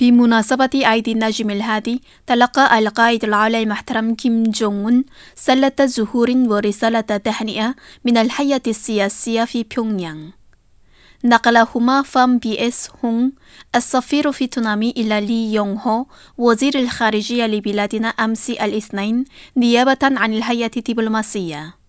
بمناسبة عيد النجم الهادي، تلقى القائد الأعلى المحترم كيم جونغ أون سلة زهور ورسالة تهنئة من الهيئة السياسية في بيونغيانغ. نقلهما فام بي اس هونغ السفير في تونامي إلى لي يونغ هو وزير الخارجية لبلادنا أمس الاثنين نيابة عن الهيئة الدبلوماسية.